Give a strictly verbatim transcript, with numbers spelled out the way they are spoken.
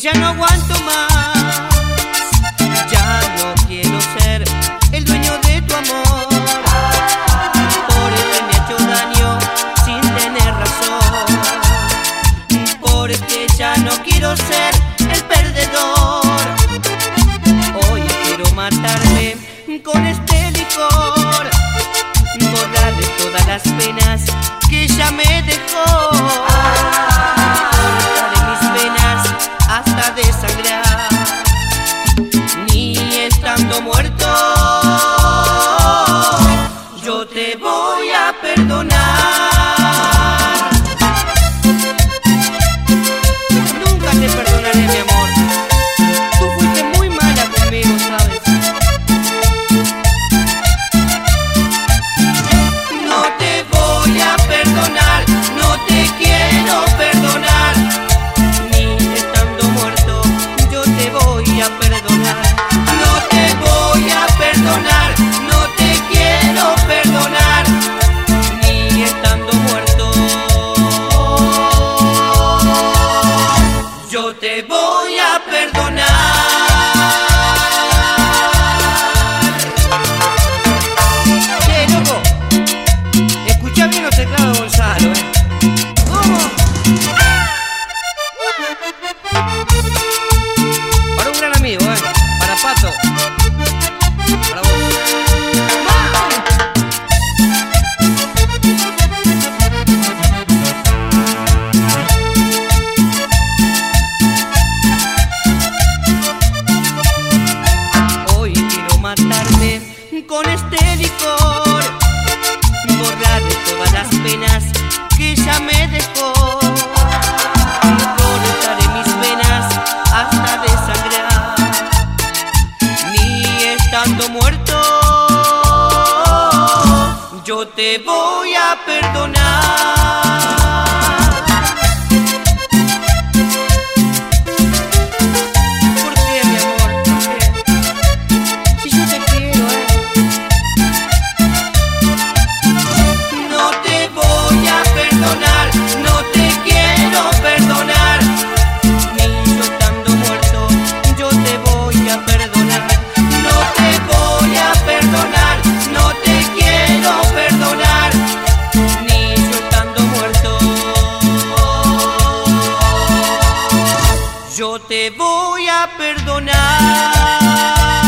ya no aguanto más. Ya no quiero ser el dueño de tu amor, porque me ha hecho daño sin tener razón, porque ya no quiero ser el perdedor. Hoy quiero matarme con este licor, borrarle todas las penas que ella me dejó, cortarle mis venas hasta desangrar. Ni estando muerto yo te voy a perdonar. Nunca te perdonaré, mi amor. Tú fuiste muy mala conmigo, ¿sabes? No te voy a perdonar, no te quiero perdonar. Ni estando muerto yo te voy a perdonar. No te voy a perdonar, no te quiero perdonar. Ni estando muerto yo te voy a perdonar. Che, loco, escucha bien los teclados de Gonzalo, ¿eh? ¿Cómo? Para un gran amigo, ¿eh? Para Pato. Para vos. Hoy quiero matarte con este licor, borrarle todas las penas que ella me dejó, cortaré mis venas hasta desangrar. Ni estando muerto yo te voy a perdonar. ¿Por qué, mi amor? ¿Por qué? Si yo te quiero, ¿eh? No te voy a perdonar, no te quiero perdonar. Ni yo estando muerto yo te voy a perdonar. No te voy a perdonar, no te quiero perdonar. Ni yo estando muerto yo te voy a perdonar.